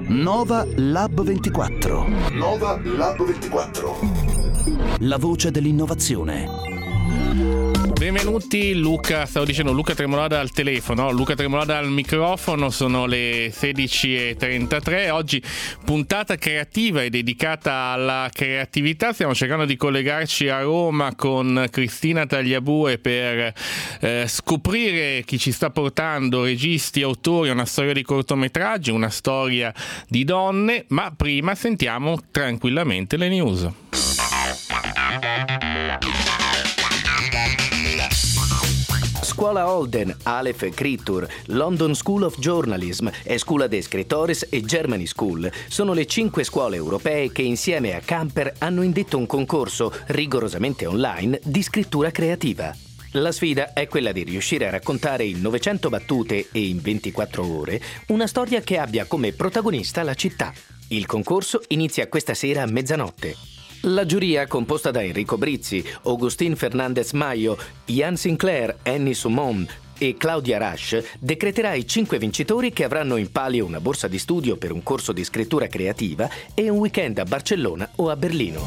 Nova Lab 24. Nova Lab 24. La voce dell'innovazione. Benvenuti, Luca Tremolada al telefono, Luca Tremolada al microfono, sono le 16:33, oggi puntata creativa e dedicata alla creatività, stiamo cercando di collegarci a Roma con Cristina Tagliabue per scoprire chi ci sta portando, registi, autori, una storia di cortometraggi, una storia di donne, ma prima sentiamo tranquillamente le news. Scuola Holden, Aleph Krittur, London School of Journalism, Escuela de Escritores e Germany School sono le 5 scuole europee che insieme a Camper hanno indetto un concorso rigorosamente online di scrittura creativa. La sfida è quella di riuscire a raccontare in 900 battute e in 24 ore una storia che abbia come protagonista la città. Il concorso inizia questa sera a mezzanotte. La giuria, composta da Enrico Brizzi, Augustin Fernandez Maio, Ian Sinclair, Annie Sumon e Claudia Rush, decreterà i 5 vincitori che avranno in palio una borsa di studio per un corso di scrittura creativa e un weekend a Barcellona o a Berlino.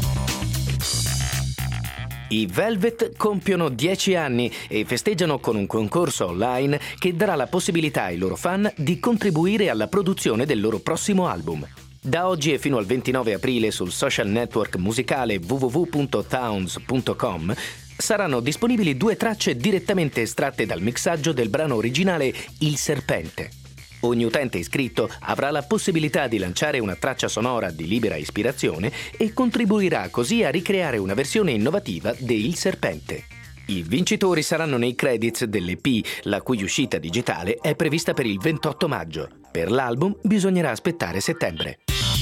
I Velvet compiono 10 anni e festeggiano con un concorso online che darà la possibilità ai loro fan di contribuire alla produzione del loro prossimo album. Da oggi e fino al 29 aprile sul social network musicale www.towns.com saranno disponibili 2 tracce direttamente estratte dal mixaggio del brano originale Il Serpente. Ogni utente iscritto avrà la possibilità di lanciare una traccia sonora di libera ispirazione e contribuirà così a ricreare una versione innovativa di Il Serpente. I vincitori saranno nei credits dell'EP, la cui uscita digitale è prevista per il 28 maggio. Per l'album bisognerà aspettare settembre.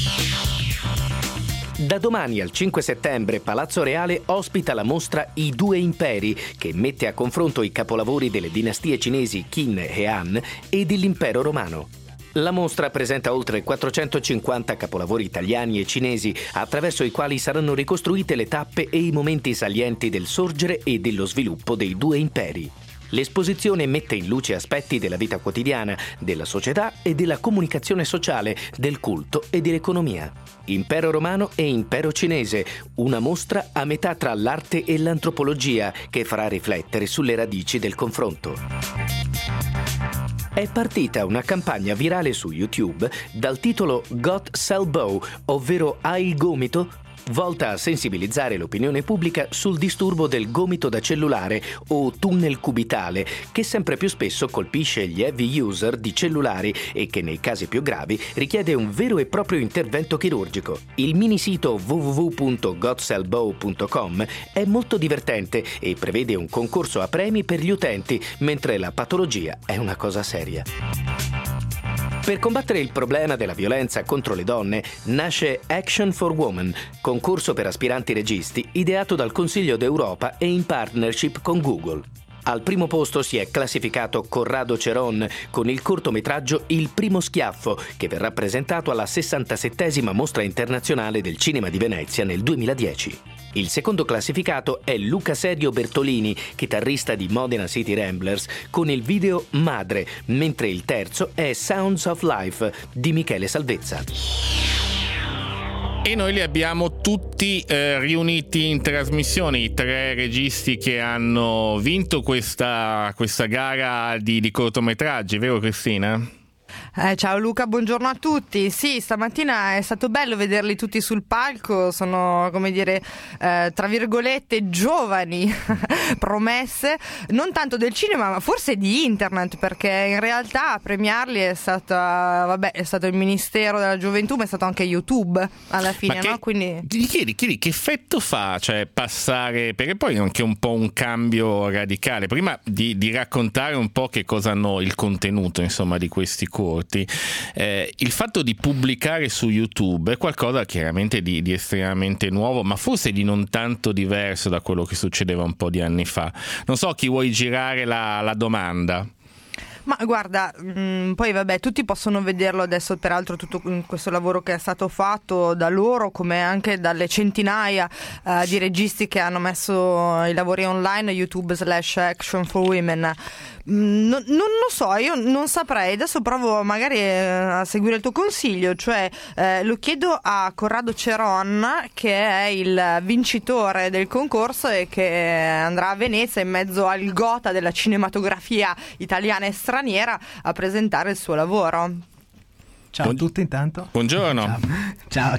Da domani al 5 settembre Palazzo Reale ospita la mostra I Due Imperi, che mette a confronto i capolavori delle dinastie cinesi Qin e Han e dell'Impero Romano. La mostra presenta oltre 450 capolavori italiani e cinesi, attraverso i quali saranno ricostruite le tappe e i momenti salienti del sorgere e dello sviluppo dei due imperi. L'esposizione mette in luce aspetti della vita quotidiana, della società e della comunicazione sociale, del culto e dell'economia. Impero Romano e Impero Cinese, una mostra a metà tra l'arte e l'antropologia che farà riflettere sulle radici del confronto. È partita una campagna virale su YouTube dal titolo Got Cell Bow, ovvero Hai il gomito?, volta a sensibilizzare l'opinione pubblica sul disturbo del gomito da cellulare o tunnel cubitale, che sempre più spesso colpisce gli heavy user di cellulari e che nei casi più gravi richiede un vero e proprio intervento chirurgico. Il mini sito www.gotcellbow.com è molto divertente e prevede un concorso a premi per gli utenti, mentre la patologia è una cosa seria. Per combattere il problema della violenza contro le donne nasce Action for Women, concorso per aspiranti registi ideato dal Consiglio d'Europa e in partnership con Google. Al primo posto si è classificato Corrado Ceron con il cortometraggio Il primo schiaffo, che verrà presentato alla 67esima Mostra Internazionale del Cinema di Venezia nel 2010. Il secondo classificato è Luca Serio Bertolini, chitarrista di Modena City Ramblers, con il video Madre, mentre il terzo è Sounds of Life di Michele Salvezza. E noi li abbiamo tutti riuniti in trasmissione, i 3 registi che hanno vinto questa gara di cortometraggi, vero Cristina? Ciao Luca, buongiorno a tutti. Sì, stamattina è stato bello vederli tutti sul palco, sono, come dire, tra virgolette giovani promesse, non tanto del cinema ma forse di internet, perché in realtà a premiarli è stato il Ministero della Gioventù, ma è stato anche YouTube alla fine, no? Quindi chiedi che effetto fa, cioè, passare, perché poi è anche un po' un cambio radicale, prima di raccontare un po' che cosa hanno il contenuto, insomma, di questi corti. Il fatto di pubblicare su YouTube è qualcosa chiaramente di estremamente nuovo, ma forse di non tanto diverso da quello che succedeva un po' di anni fa. Non so, chi vuoi girare la domanda? Ma guarda, poi vabbè, tutti possono vederlo adesso, peraltro tutto questo lavoro che è stato fatto da loro, come anche dalle centinaia di registi che hanno messo i lavori online, YouTube/Action for Women. Non lo so, io non saprei, adesso provo magari a seguire il tuo consiglio, cioè lo chiedo a Corrado Ceron, che è il vincitore del concorso e che andrà a Venezia in mezzo al gotha della cinematografia italiana e straniera a presentare il suo lavoro. Ciao a tutti intanto. Buongiorno. Ciao.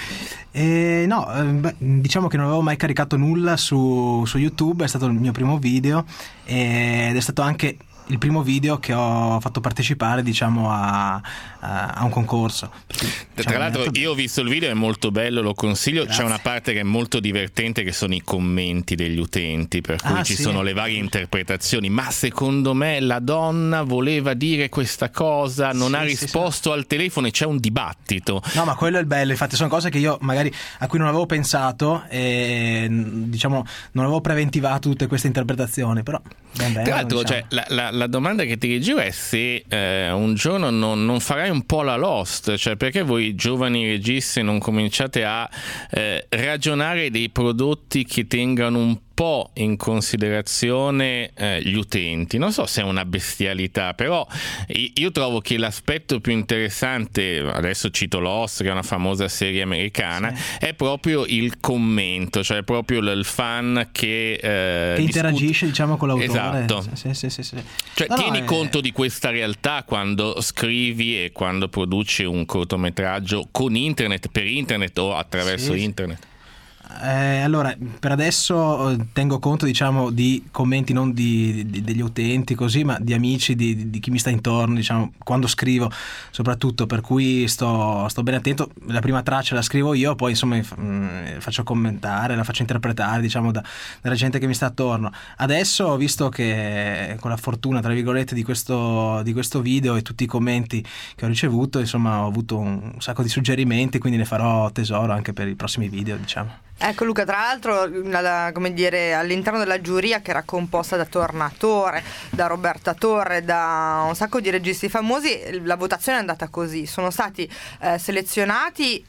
Diciamo che non avevo mai caricato nulla su YouTube, è stato il mio primo video ed è stato anche il primo video che ho fatto partecipare, diciamo, a un concorso. Tra l'altro io ho visto il video, è molto bello, lo consiglio. Grazie. C'è una parte che è molto divertente, che sono i commenti degli utenti, per cui ci sono le varie interpretazioni. Ma secondo me la donna voleva dire questa cosa, non ha risposto al telefono, e c'è un dibattito. No, ma quello è il bello, infatti sono cose che io magari a cui non avevo pensato e diciamo non avevo preventivato tutte queste interpretazioni, però ben bello, tra l'altro, diciamo. cioè, la domanda che ti rigiro è se un giorno non farai un po' la Lost, cioè perché voi giovani registi non cominciate a ragionare dei prodotti che tengano un po' in considerazione gli utenti. Non so se è una bestialità, però io trovo che l'aspetto più interessante, adesso cito Lost, che è una famosa serie americana, è proprio il commento, cioè proprio il fan che interagisce, diciamo, con l'autore. Esatto. Sì. Cioè tieni conto di questa realtà quando scrivi e quando produci un cortometraggio con internet, per internet o attraverso internet. Allora, per adesso tengo conto, diciamo, di commenti non degli utenti così, ma di amici, di chi mi sta intorno, diciamo, quando scrivo soprattutto, per cui sto bene attento. La prima traccia la scrivo io, poi insomma faccio commentare, la faccio interpretare, diciamo, dalla gente che mi sta attorno. Adesso ho visto che con la fortuna, tra virgolette, di questo video e tutti i commenti che ho ricevuto, insomma, ho avuto un sacco di suggerimenti, quindi ne farò tesoro anche per i prossimi video, diciamo. Ecco Luca, tra l'altro come dire, all'interno della giuria, che era composta da Tornatore, da Roberta Torre, da un sacco di registi famosi, la votazione è andata così: sono stati selezionati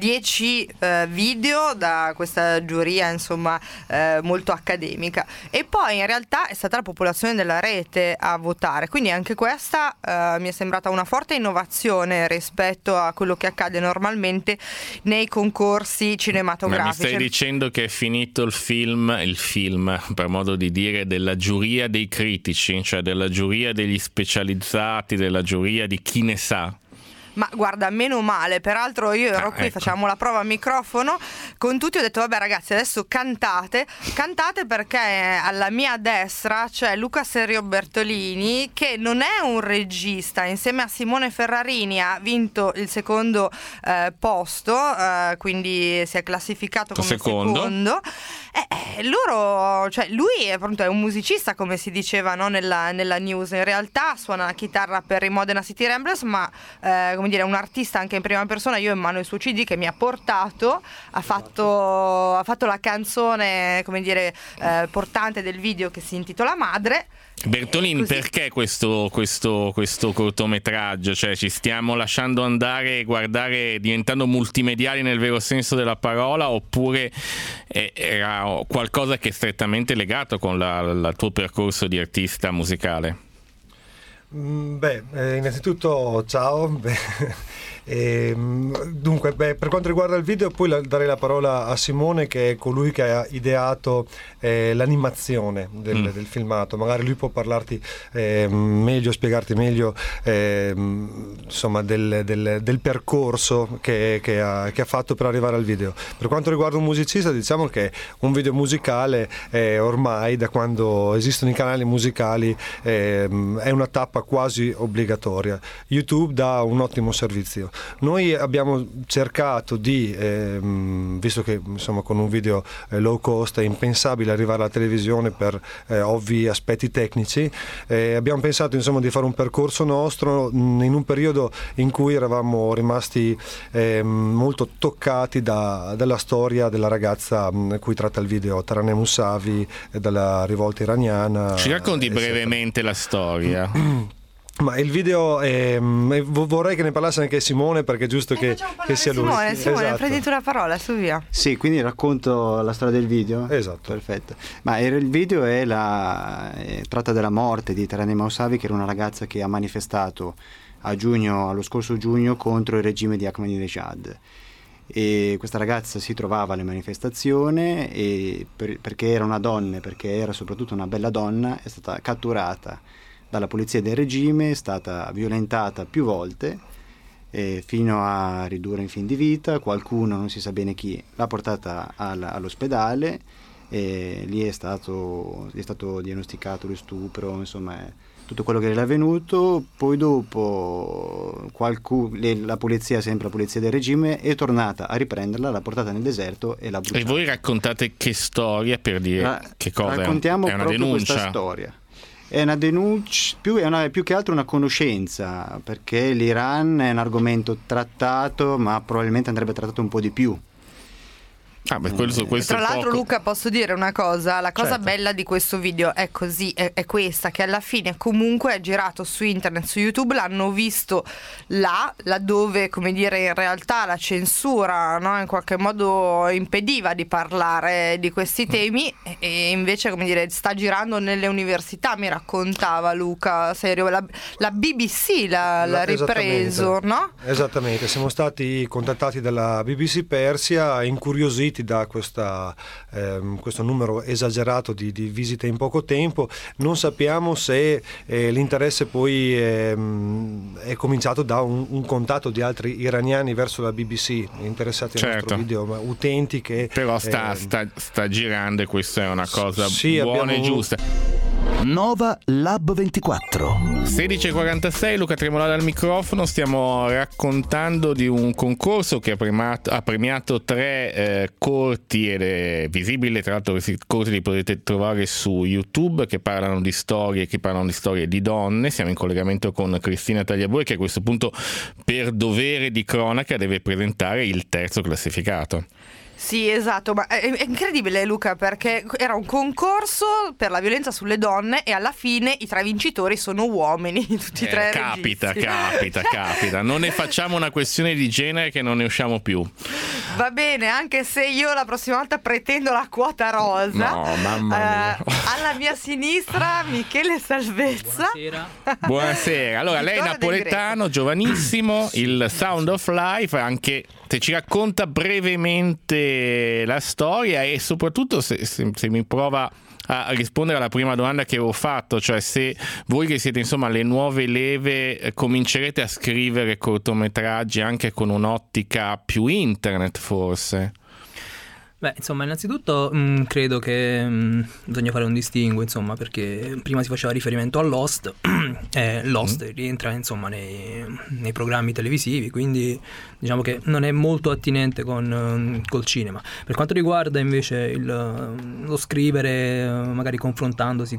10 video da questa giuria, insomma, molto accademica, e poi in realtà è stata la popolazione della rete a votare, quindi anche questa mi è sembrata una forte innovazione rispetto a quello che accade normalmente nei concorsi cinematografici. Ma mi stai dicendo che è finito il film, per modo di dire, della giuria dei critici, cioè della giuria degli specializzati, della giuria di chi ne sa? Ma guarda, meno male, peraltro io ero qui, facciamo la prova a microfono con tutti, ho detto vabbè ragazzi, adesso cantate perché alla mia destra c'è Luca Serio Bertolini, che non è un regista, insieme a Simone Ferrarini ha vinto il secondo posto, quindi si è classificato come secondo. Loro, cioè lui appunto è un musicista, come si diceva, no, nella news. In realtà suona la chitarra per i Modena City Ramblers, ma come dire, è un artista anche in prima persona. Io ho in mano il suo CD che mi ha portato, ha fatto la canzone, come dire, portante del video, che si intitola Madre. Bertolini, perché questo cortometraggio? Cioè, ci stiamo lasciando andare, guardare, diventando multimediali nel vero senso della parola, oppure era qualcosa che è strettamente legato con il tuo percorso di artista musicale? Innanzitutto ciao. Dunque, per quanto riguarda il video, poi darei la parola a Simone, che è colui che ha ideato l'animazione del filmato. Magari lui può parlarti meglio, spiegarti meglio insomma del percorso che ha fatto per arrivare al video. Per quanto riguarda un musicista, diciamo che un video musicale ormai, da quando esistono i canali musicali, è una tappa quasi obbligatoria. YouTube dà un ottimo servizio. Noi abbiamo cercato di, visto che insomma con un video low cost è impensabile arrivare alla televisione per ovvi aspetti tecnici, abbiamo pensato insomma di fare un percorso nostro in un periodo in cui eravamo rimasti molto toccati dalla storia della ragazza cui tratta il video, Taraneh Moussavi, dalla rivolta iraniana. Ci racconti brevemente la storia? Ma il video vorrei che ne parlasse anche Simone, perché è giusto che sia lui. Simone, Esatto. prendi tu la parola, su via. Sì, quindi racconto la storia del video. Esatto. Perfetto. Ma il video tratta della morte di Taraneh Moussavi, che era una ragazza che ha manifestato allo scorso giugno contro il regime di Ahmadinejad. E questa ragazza si trovava alle manifestazioni e perché era una donna, perché era soprattutto una bella donna, è stata catturata dalla polizia del regime, è stata violentata più volte fino a ridurre in fin di vita. Qualcuno, non si sa bene chi, l'ha portata all'ospedale e lì è stato diagnosticato lo stupro, insomma tutto quello che era avvenuto. Poi dopo la polizia, sempre la polizia del regime, è tornata a riprenderla, l'ha portata nel deserto e l'ha bruciata. E voi raccontate che storia, per dire che cosa raccontiamo è una proprio denuncia? Questa storia. È una denuncia, più che altro una conoscenza, perché l'Iran è un argomento trattato, ma probabilmente andrebbe trattato un po' di più. Questo Tra l'altro, poco. Luca, posso dire una cosa? La cosa Certo. bella di questo video è questa, che alla fine comunque è girato su internet, su YouTube, l'hanno visto laddove, come dire, in realtà la censura, no, in qualche modo impediva di parlare di questi temi, e invece, come dire, sta girando nelle università, mi raccontava Luca, serio, la BBC l'ha ripreso, no? Esattamente, siamo stati contattati dalla BBC Persia, incuriositi da questo numero esagerato di visite in poco tempo. Non sappiamo se l'interesse poi è cominciato da un contatto di altri iraniani verso la BBC interessati al nostro video, ma utenti che però sta girando, e questa è una cosa buona e giusta. Nova Lab 24. 16:46, Luca Tremolada al microfono. Stiamo raccontando di un concorso che ha premiato 3 corti, ed è visibile. Tra l'altro questi corti li potete trovare su YouTube, che parlano di storie di donne. Siamo in collegamento con Cristina Tagliabue, che a questo punto, per dovere di cronaca, deve presentare il terzo classificato. Sì, esatto, ma è incredibile, Luca, perché era un concorso per la violenza sulle donne e alla fine i 3 vincitori sono uomini, tutti e 3 Capita. registi. Non ne facciamo una questione di genere, che non ne usciamo più. Va bene, anche se io la prossima volta pretendo la quota rosa. No, mamma mia. Alla mia sinistra Michele Salvezza. Buonasera. Allora, lei è Vittorio Del napoletano, giovanissimo, il Sound of Life, anche se ci racconta brevemente la storia, e soprattutto se mi prova a rispondere alla prima domanda che avevo fatto, cioè se voi, che siete insomma le nuove leve, comincerete a scrivere cortometraggi anche con un'ottica più internet, forse. Beh, insomma, innanzitutto credo che bisogna fare un distinguo, insomma, perché prima si faceva riferimento a Lost, Lost rientra insomma nei programmi televisivi, quindi diciamo che non è molto attinente col cinema. Per quanto riguarda invece lo scrivere, magari confrontandosi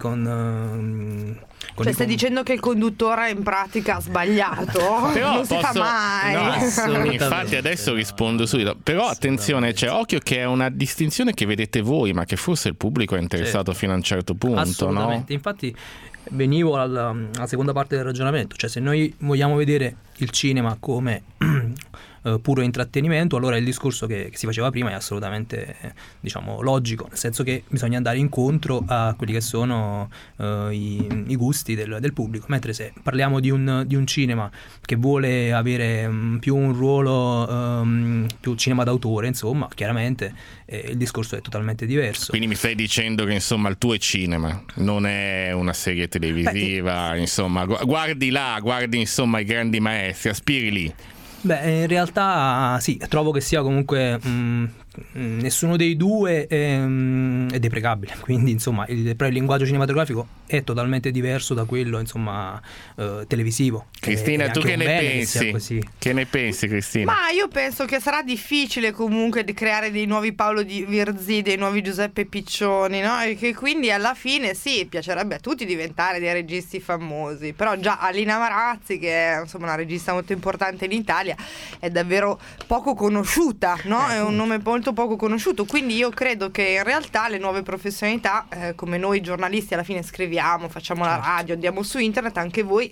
Cioè stai dicendo che il conduttore in pratica ha sbagliato? Però non si fa mai. No, infatti adesso rispondo subito. Però attenzione, c'è occhio che è una distinzione che vedete voi, ma che forse il pubblico è interessato fino a un certo punto, assolutamente. no? Infatti venivo alla seconda parte del ragionamento, cioè se noi vogliamo vedere il cinema come puro intrattenimento, allora il discorso che si faceva prima è assolutamente diciamo logico, nel senso che bisogna andare incontro a quelli che sono i gusti del pubblico, mentre se parliamo di un cinema che vuole avere più un ruolo più cinema d'autore, insomma, chiaramente il discorso è totalmente diverso. Quindi mi stai dicendo che insomma il tuo è cinema, non è una serie televisiva, insomma, guardi insomma i grandi maestri, aspiri lì. Beh, in realtà sì, trovo che sia comunque nessuno dei due è deprecabile, quindi insomma però il linguaggio cinematografico è totalmente diverso da quello insomma televisivo. Cristina, tu che ne pensi? Che ne pensi, Cristina? Ma io penso che sarà difficile comunque di creare dei nuovi Paolo Virzì, dei nuovi Giuseppe Piccioni, no? E che quindi alla fine sì, piacerebbe a tutti diventare dei registi famosi, però già Alina Marazzi, che è insomma una regista molto importante in Italia, è davvero poco conosciuta, no? È un nome molto poco conosciuto, quindi io credo che in realtà le nuove professionalità, come noi giornalisti alla fine scriviamo, facciamo la radio, andiamo su internet, anche voi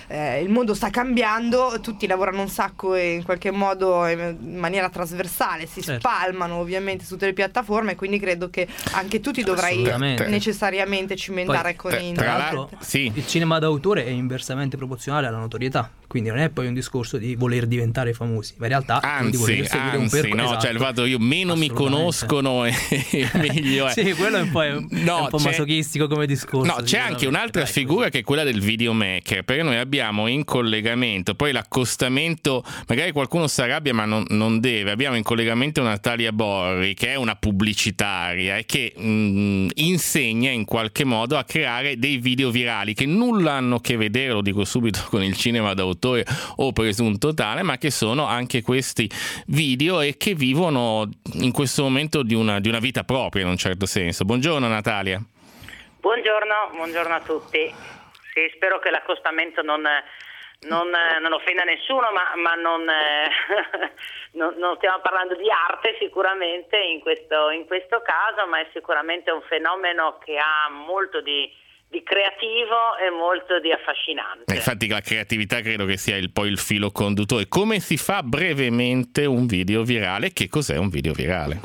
il mondo sta cambiando, tutti lavorano un sacco e in qualche modo in maniera trasversale si spalmano ovviamente su tutte le piattaforme, quindi credo che anche tu ti dovrai necessariamente cimentare con internet. Il cinema d'autore è inversamente proporzionale alla notorietà, quindi non è poi un discorso di voler diventare famosi, ma in realtà di voler seguire un percorso. No, cioè il fatto io meno mi conoscono e meglio è. Sì, quello è un po' masochistico come discorso. No, c'è anche un'altra figura che è quella del videomaker, perché noi abbiamo in collegamento poi l'accostamento, magari qualcuno si arrabbia ma non deve, abbiamo in collegamento Natalia Borri che è una pubblicitaria e che insegna in qualche modo a creare dei video virali che nulla hanno a che vedere, lo dico subito, con il cinema d'autore o presunto tale, ma che sono anche questi video e che vivono in questo momento di una vita propria in un certo senso. Buongiorno Natalia. Buongiorno a tutti. Sì, spero che l'accostamento non offenda nessuno, ma non stiamo parlando di arte sicuramente in questo caso, ma è sicuramente un fenomeno che ha molto di creativo e molto di affascinante. Infatti la creatività credo che sia poi il filo conduttore. Come si fa brevemente un video virale? Che cos'è un video virale?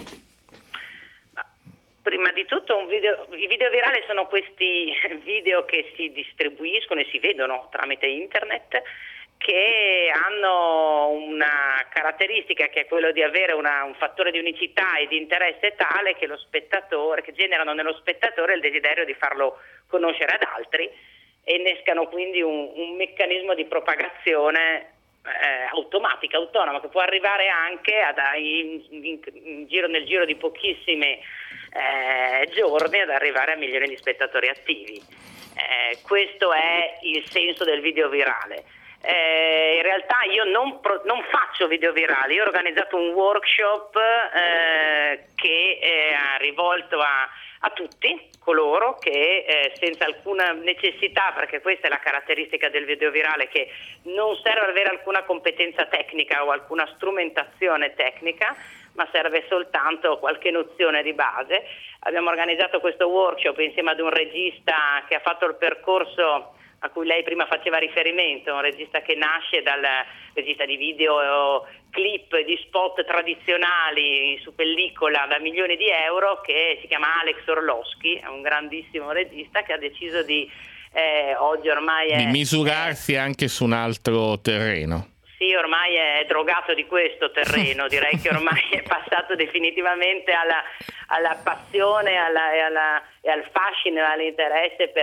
Prima di tutto i video virali sono questi video che si distribuiscono e si vedono tramite internet, che hanno una caratteristica che è quello di avere un fattore di unicità e di interesse tale che che generano nello spettatore il desiderio di farlo conoscere ad altri e innescano quindi un meccanismo di propagazione automatica, autonoma, che può arrivare anche nel giro di pochissimi giorni ad arrivare a milioni di spettatori attivi. Questo è il senso del video virale. In realtà io non faccio video virali, io ho organizzato un workshop che è rivolto a tutti coloro che senza alcuna necessità, perché questa è la caratteristica del video virale, che non serve avere alcuna competenza tecnica o alcuna strumentazione tecnica, ma serve soltanto qualche nozione di base. Abbiamo organizzato questo workshop insieme ad un regista che ha fatto il percorso a cui lei prima faceva riferimento, un regista che nasce dal regista di video, clip, di spot tradizionali su pellicola da milioni di euro, che si chiama Alex Orlowski, è un grandissimo regista che ha deciso di oggi ormai di misurarsi anche su un altro terreno. Sì, ormai è drogato di questo terreno, direi che ormai è passato definitivamente alla passione e al fascino e all'interesse per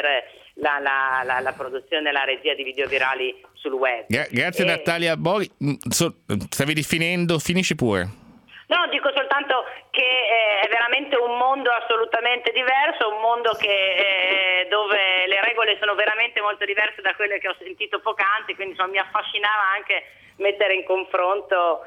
la produzione e la regia di video virali sul web. Grazie Natalia Borri. Stavi finendo, finisci pure. No, dico soltanto che è veramente un mondo assolutamente diverso, un mondo dove le regole sono veramente molto diverse da quelle che ho sentito poc'anzi, quindi mi affascinava anche mettere in confronto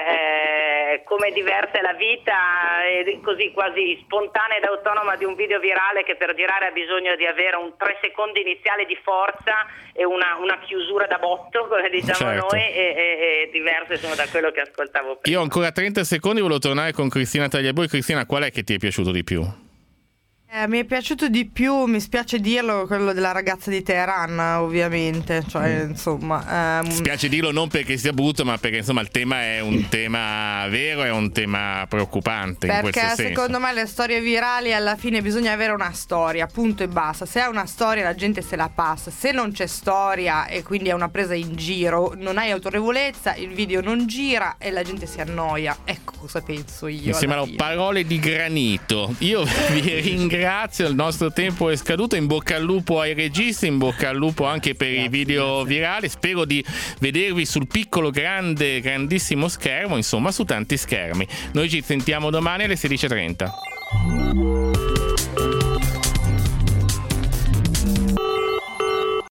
come diversa è la vita così quasi spontanea ed autonoma di un video virale che per girare ha bisogno di avere un 3 secondi iniziale di forza e una chiusura da botto, come diciamo noi, e diverse sono da quello che ascoltavo prima. Io ho ancora 30 secondi, volevo tornare con Cristina Tagliabue. Cristina, qual è che ti è piaciuto di più? Mi è piaciuto di più, mi spiace dirlo, quello della ragazza di Teheran, ovviamente, insomma. Spiace dirlo non perché sia brutto, ma perché insomma il tema è un tema vero, è un tema preoccupante. Perché in questo senso, secondo me le storie virali alla fine bisogna avere una storia, punto e basta. Se hai una storia la gente se la passa, se non c'è storia e quindi è una presa in giro, non hai autorevolezza, il video non gira e la gente si annoia. Ecco cosa penso io. Mi sembrano parole di granito. Io vi ringrazio. Il nostro tempo è scaduto. In bocca al lupo ai registi, in bocca al lupo anche per i video virali. Spero di vedervi sul piccolo, grandissimo schermo, insomma su tanti schermi. Noi ci sentiamo domani alle 16:30.